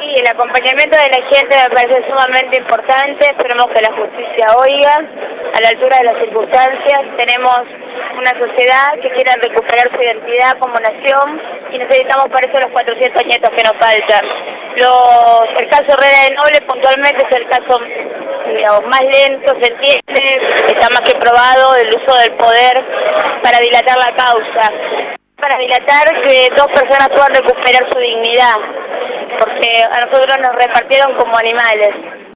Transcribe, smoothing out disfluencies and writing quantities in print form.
Y el acompañamiento de la gente me parece sumamente importante. Esperemos que la justicia oiga a la altura de las circunstancias. Tenemos una sociedad que quiere recuperar su identidad como nación y necesitamos para eso los 400 nietos que nos faltan. El caso Herrera de Noble puntualmente es el caso más lento, se entiende, está más que probado el uso del poder para dilatar la causa, para dilatar que dos personas puedan recuperar su dignidad, porque a nosotros nos repartieron como animales.